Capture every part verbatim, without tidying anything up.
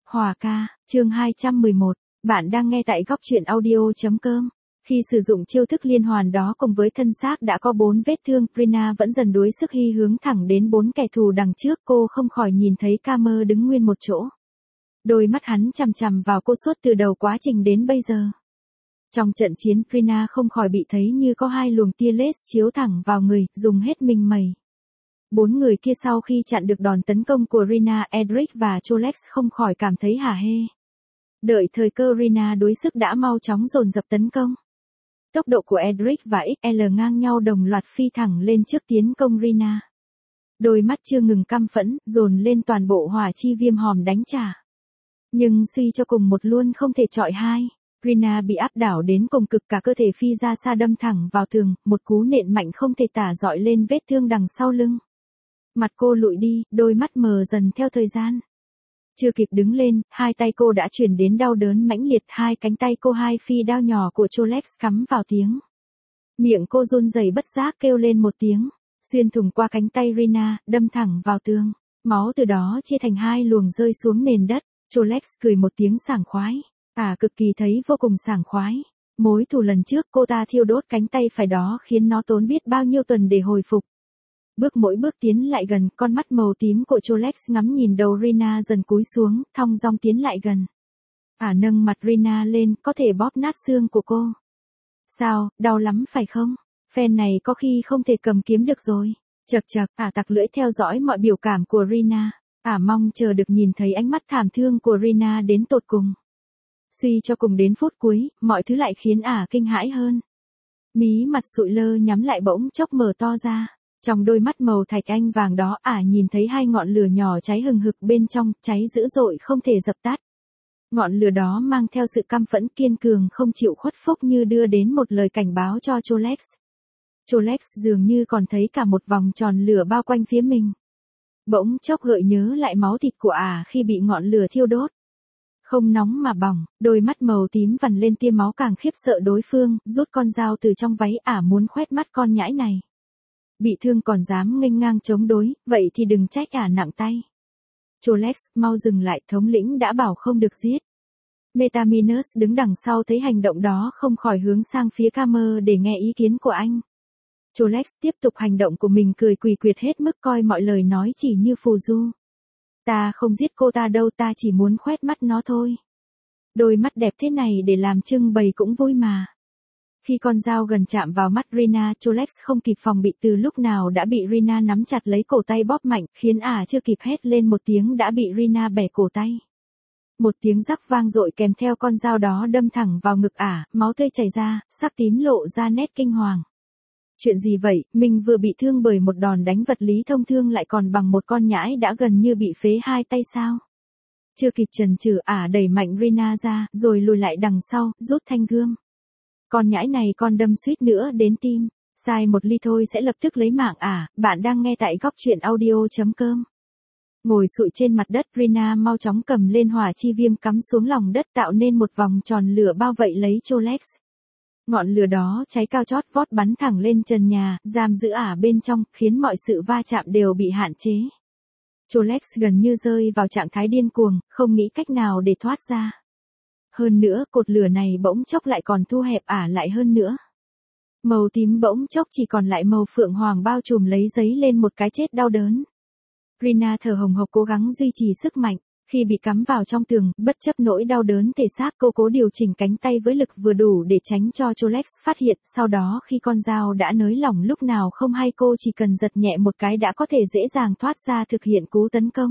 Hòa ca, chương hai trăm mười một, bạn đang nghe tại góc truyện audio.com. Khi sử dụng chiêu thức liên hoàn đó cùng với thân xác đã có bốn vết thương, Rina vẫn dần đuối sức hy hướng thẳng đến bốn kẻ thù đằng trước. Cô không khỏi nhìn thấy Camer đứng nguyên một chỗ. Đôi mắt hắn chằm chằm vào cô suốt từ đầu quá trình đến bây giờ. Trong trận chiến, Rina không khỏi bị thấy như có hai luồng tia laser chiếu thẳng vào người, dùng hết mình mẩy. Bốn người kia sau khi chặn được đòn tấn công của Rina, Edric và Cholex không khỏi cảm thấy hả hê. Đợi thời cơ, Rina đuối sức đã mau chóng dồn dập tấn công. Tốc độ của Edric và ích lờ ngang nhau đồng loạt phi thẳng lên trước tiến công Rina. Đôi mắt chưa ngừng căm phẫn, dồn lên toàn bộ hỏa chi viêm hòm đánh trả. Nhưng suy cho cùng một luôn không thể chọi hai. Rina bị áp đảo đến cùng cực, cả cơ thể phi ra xa đâm thẳng vào tường, một cú nện mạnh không thể tả dọi lên vết thương đằng sau lưng. Mặt cô lụi đi, đôi mắt mờ dần theo thời gian. Chưa kịp đứng lên, hai tay cô đã chuyển đến đau đớn mãnh liệt, hai cánh tay cô hai phi đao nhỏ của Cholex cắm vào tiếng. Miệng cô run rẩy bất giác kêu lên một tiếng, xuyên thủng qua cánh tay Rina, đâm thẳng vào tường. Máu từ đó chia thành hai luồng rơi xuống nền đất. Cholex cười một tiếng sảng khoái. À, cực kỳ thấy vô cùng sảng khoái. Mối thù lần trước cô ta thiêu đốt cánh tay phải đó khiến nó tốn biết bao nhiêu tuần để hồi phục. Bước mỗi bước tiến lại gần, con mắt màu tím của Cholex ngắm nhìn đầu Rina dần cúi xuống, thong dong tiến lại gần. À, nâng mặt Rina lên, có thể bóp nát xương của cô. Sao, đau lắm phải không? Phen này có khi không thể cầm kiếm được rồi. Chậc chậc, à tặc lưỡi theo dõi mọi biểu cảm của Rina. À mong chờ được nhìn thấy ánh mắt thảm thương của Rina đến tột cùng. Suy cho cùng đến phút cuối, mọi thứ lại khiến ả kinh hãi hơn. Mí mặt sụi lơ nhắm lại bỗng chốc mở to ra. Trong đôi mắt màu thạch anh vàng đó, ả nhìn thấy hai ngọn lửa nhỏ cháy hừng hực bên trong, cháy dữ dội không thể dập tắt. Ngọn lửa đó mang theo sự căm phẫn kiên cường không chịu khuất phục, như đưa đến một lời cảnh báo cho Cholex. Cholex dường như còn thấy cả một vòng tròn lửa bao quanh phía mình. Bỗng chốc gợi nhớ lại máu thịt của ả khi bị ngọn lửa thiêu đốt. Không nóng mà bỏng, đôi mắt màu tím vằn lên tia máu càng khiếp sợ đối phương, rút con dao từ trong váy, ả muốn khoét mắt con nhãi này. Bị thương còn dám nghênh ngang chống đối, vậy thì đừng trách ả nặng tay. Cholex, mau dừng lại, thống lĩnh đã bảo không được giết. Metaminus đứng đằng sau thấy hành động đó không khỏi hướng sang phía Camer để nghe ý kiến của anh. Cholex tiếp tục hành động của mình, cười quỳ quyệt hết mức, coi mọi lời nói chỉ như phù du. Ta không giết cô ta đâu, ta chỉ muốn khoét mắt nó thôi. Đôi mắt đẹp thế này để làm trưng bày cũng vui mà. Khi con dao gần chạm vào mắt Rina, Cholex không kịp phòng bị, từ lúc nào đã bị Rina nắm chặt lấy cổ tay bóp mạnh, khiến ả chưa kịp hét lên một tiếng đã bị Rina bẻ cổ tay. Một tiếng rắc vang dội kèm theo con dao đó đâm thẳng vào ngực ả, máu tươi chảy ra, sắc tím lộ ra nét kinh hoàng. Chuyện gì vậy, mình vừa bị thương bởi một đòn đánh vật lý thông thường lại còn bằng một con nhãi đã gần như bị phế hai tay sao? Chưa kịp chần chừ, ả đẩy mạnh Rina ra, rồi lùi lại đằng sau, rút thanh gươm. Con nhãi này con đâm suýt nữa đến tim, sai một ly thôi sẽ lập tức lấy mạng ả. Bạn đang nghe tại góc truyện audio.com. Ngồi sụi trên mặt đất, Rina mau chóng cầm lên hỏa chi viêm cắm xuống lòng đất, tạo nên một vòng tròn lửa bao vây lấy Cholex. Ngọn lửa đó cháy cao chót vót bắn thẳng lên trần nhà, giam giữ ả bên trong, khiến mọi sự va chạm đều bị hạn chế. Cholex gần như rơi vào trạng thái điên cuồng, không nghĩ cách nào để thoát ra. Hơn nữa, cột lửa này bỗng chốc lại còn thu hẹp ả lại hơn nữa. Màu tím bỗng chốc chỉ còn lại màu phượng hoàng bao trùm lấy giấy lên một cái chết đau đớn. Rina thở hồng hộc cố gắng duy trì sức mạnh. Khi bị cắm vào trong tường, bất chấp nỗi đau đớn thể xác, cô cố điều chỉnh cánh tay với lực vừa đủ để tránh cho Cholex phát hiện. Sau đó khi con dao đã nới lỏng lúc nào không hay, cô chỉ cần giật nhẹ một cái đã có thể dễ dàng thoát ra thực hiện cú tấn công.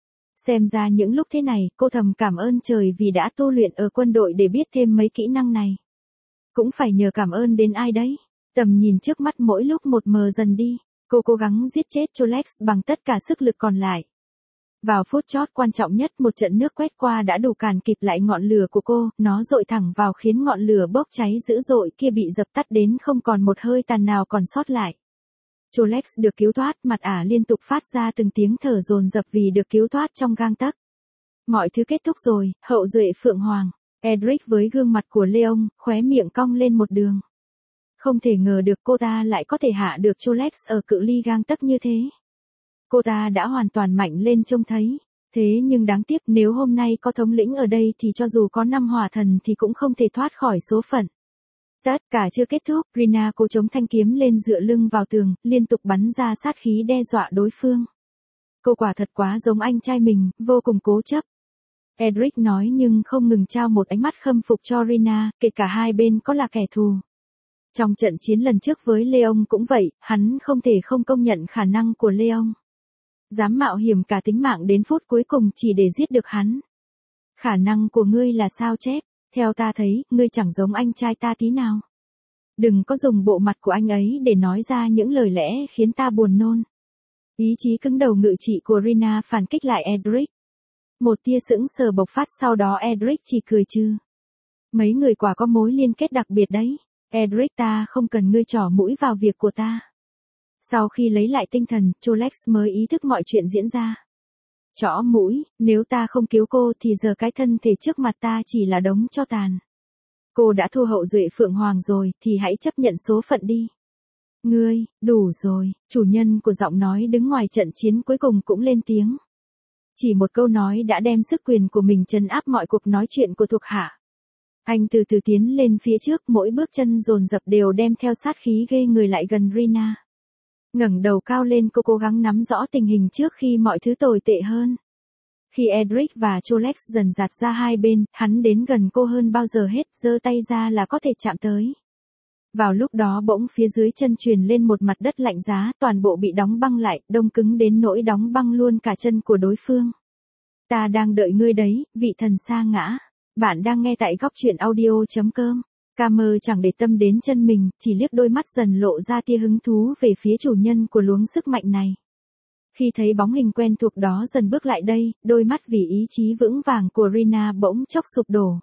Xem ra những lúc thế này, cô thầm cảm ơn trời vì đã tu luyện ở quân đội để biết thêm mấy kỹ năng này. Cũng phải nhờ cảm ơn đến ai đấy. Tầm nhìn trước mắt mỗi lúc một mờ dần đi, cô cố gắng giết chết Cholex bằng tất cả sức lực còn lại. Vào phút chót quan trọng nhất, một trận nước quét qua đã đủ cản kịp lại ngọn lửa của cô, nó dội thẳng vào khiến ngọn lửa bốc cháy dữ dội kia bị dập tắt đến không còn một hơi tàn nào còn sót lại. Cholex được cứu thoát, mặt ả liên tục phát ra từng tiếng thở dồn dập vì được cứu thoát trong gang tấc. Mọi thứ kết thúc rồi, hậu duệ Phượng Hoàng. Edric với gương mặt của Leon, khóe miệng cong lên một đường. Không thể ngờ được cô ta lại có thể hạ được Cholex ở cự ly gang tấc như thế. Cô ta đã hoàn toàn mạnh lên trông thấy. Thế nhưng đáng tiếc nếu hôm nay có thống lĩnh ở đây thì cho dù có năm hỏa thần thì cũng không thể thoát khỏi số phận. Tất cả chưa kết thúc, Rina cố chống thanh kiếm lên dựa lưng vào tường, liên tục bắn ra sát khí đe dọa đối phương. Cô quả thật quá giống anh trai mình, vô cùng cố chấp. Edric nói nhưng không ngừng trao một ánh mắt khâm phục cho Rina, kể cả hai bên có là kẻ thù. Trong trận chiến lần trước với Leon cũng vậy, hắn không thể không công nhận khả năng của Leon. Dám mạo hiểm cả tính mạng đến phút cuối cùng chỉ để giết được hắn. Khả năng của ngươi là sao chép, theo ta thấy, ngươi chẳng giống anh trai ta tí nào. Đừng có dùng bộ mặt của anh ấy để nói ra những lời lẽ khiến ta buồn nôn. Ý chí cứng đầu ngự trị của Rina phản kích lại Edric. Một tia sững sờ bộc phát sau đó Edric chỉ cười trừ. Mấy người quả có mối liên kết đặc biệt đấy. Edric ta không cần ngươi trỏ mũi vào việc của ta. Sau khi lấy lại tinh thần, Cholex mới ý thức mọi chuyện diễn ra. Trỏ mũi, nếu ta không cứu cô thì giờ cái thân thể trước mặt ta chỉ là đống tro tàn. Cô đã thu hậu duệ Phượng Hoàng rồi thì hãy chấp nhận số phận đi. Ngươi, đủ rồi, chủ nhân của giọng nói đứng ngoài trận chiến cuối cùng cũng lên tiếng. Chỉ một câu nói đã đem sức quyền của mình trấn áp mọi cuộc nói chuyện của thuộc hạ. Anh từ từ tiến lên phía trước, mỗi bước chân dồn dập đều đem theo sát khí ghê người lại gần Rina. Ngẩng đầu cao lên cô cố gắng nắm rõ tình hình trước khi mọi thứ tồi tệ hơn. Khi Edric và Cholex dần dạt ra hai bên, hắn đến gần cô hơn bao giờ hết, giơ tay ra là có thể chạm tới. Vào lúc đó bỗng phía dưới chân truyền lên một mặt đất lạnh giá, toàn bộ bị đóng băng lại, đông cứng đến nỗi đóng băng luôn cả chân của đối phương. Ta đang đợi ngươi đấy, vị thần sa ngã. Bạn đang nghe tại góc truyện audio chấm com. Camer chẳng để tâm đến chân mình, chỉ liếc đôi mắt dần lộ ra tia hứng thú về phía chủ nhân của luống sức mạnh này. Khi thấy bóng hình quen thuộc đó dần bước lại đây, đôi mắt vì ý chí vững vàng của Rina bỗng chốc sụp đổ.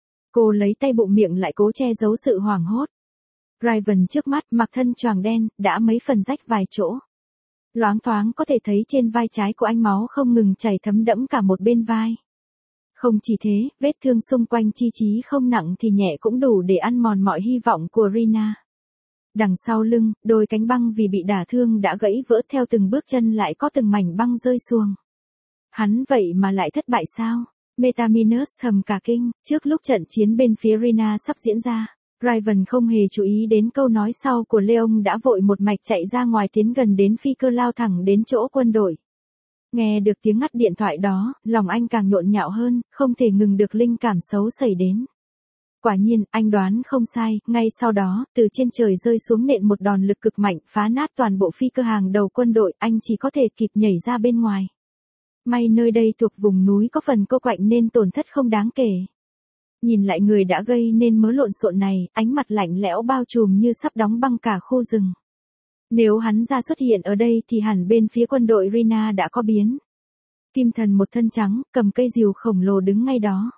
Cô lấy tay bụng miệng lại cố che giấu sự hoảng hốt. Raven trước mắt mặc thân choàng đen, đã mấy phần rách vài chỗ. Loáng thoáng có thể thấy trên vai trái của anh máu không ngừng chảy thấm đẫm cả một bên vai. Không chỉ thế, vết thương xung quanh chi chí không nặng thì nhẹ cũng đủ để ăn mòn mọi hy vọng của Rina. Đằng sau lưng, đôi cánh băng vì bị đả thương đã gãy vỡ theo từng bước chân lại có từng mảnh băng rơi xuồng. Hắn vậy mà lại thất bại sao? Metaminus thầm cả kinh, trước lúc trận chiến bên phía Rina sắp diễn ra. Raven không hề chú ý đến câu nói sau của Leon đã vội một mạch chạy ra ngoài tiến gần đến phi cơ lao thẳng đến chỗ quân đội. Nghe được tiếng ngắt điện thoại đó, lòng anh càng nhộn nhạo hơn, không thể ngừng được linh cảm xấu xảy đến. Quả nhiên, anh đoán không sai, ngay sau đó, từ trên trời rơi xuống nện một đòn lực cực mạnh, phá nát toàn bộ phi cơ hàng đầu quân đội, anh chỉ có thể kịp nhảy ra bên ngoài. May nơi đây thuộc vùng núi có phần cô quạnh nên tổn thất không đáng kể. Nhìn lại người đã gây nên mớ lộn xộn này, ánh mặt lạnh lẽo bao trùm như sắp đóng băng cả khu rừng. Nếu hắn ra xuất hiện ở đây thì hẳn bên phía quân đội Rina đã có biến. Kim thần một thân trắng, cầm cây rìu khổng lồ đứng ngay đó.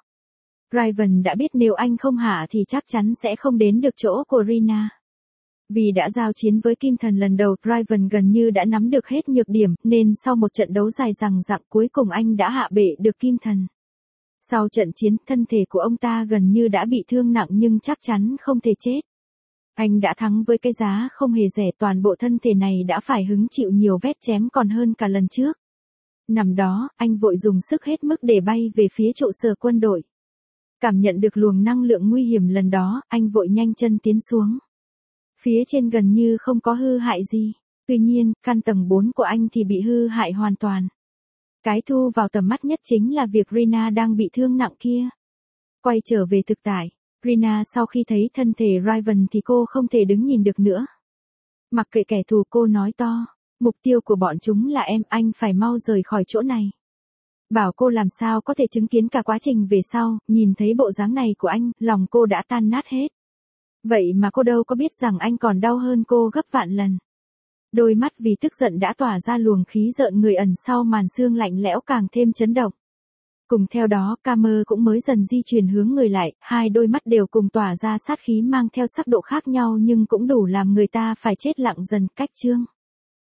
Raven đã biết nếu anh không hạ thì chắc chắn sẽ không đến được chỗ của Rina. Vì đã giao chiến với Kim thần lần đầu, Raven gần như đã nắm được hết nhược điểm, nên sau một trận đấu dài dằng dặc cuối cùng anh đã hạ bệ được Kim thần. Sau trận chiến, thân thể của ông ta gần như đã bị thương nặng nhưng chắc chắn không thể chết. Anh đã thắng với cái giá không hề rẻ, toàn bộ thân thể này đã phải hứng chịu nhiều vết chém còn hơn cả lần trước. Nằm đó, anh vội dùng sức hết mức để bay về phía trụ sở quân đội. Cảm nhận được luồng năng lượng nguy hiểm lần đó, anh vội nhanh chân tiến xuống. Phía trên gần như không có hư hại gì. Tuy nhiên, căn tầng bốn của anh thì bị hư hại hoàn toàn. Cái thu vào tầm mắt nhất chính là việc Rina đang bị thương nặng kia. Quay trở về thực tại, Rina sau khi thấy thân thể Raven thì cô không thể đứng nhìn được nữa. Mặc kệ kẻ thù cô nói to, mục tiêu của bọn chúng là em, anh phải mau rời khỏi chỗ này. Bảo cô làm sao có thể chứng kiến cả quá trình về sau, nhìn thấy bộ dáng này của anh, lòng cô đã tan nát hết. Vậy mà cô đâu có biết rằng anh còn đau hơn cô gấp vạn lần. Đôi mắt vì tức giận đã tỏa ra luồng khí rợn người ẩn sau màn sương lạnh lẽo càng thêm chấn động. Cùng theo đó, Camer cũng mới dần di chuyển hướng người lại, hai đôi mắt đều cùng tỏa ra sát khí mang theo sắc độ khác nhau nhưng cũng đủ làm người ta phải chết lặng dần. Cách chương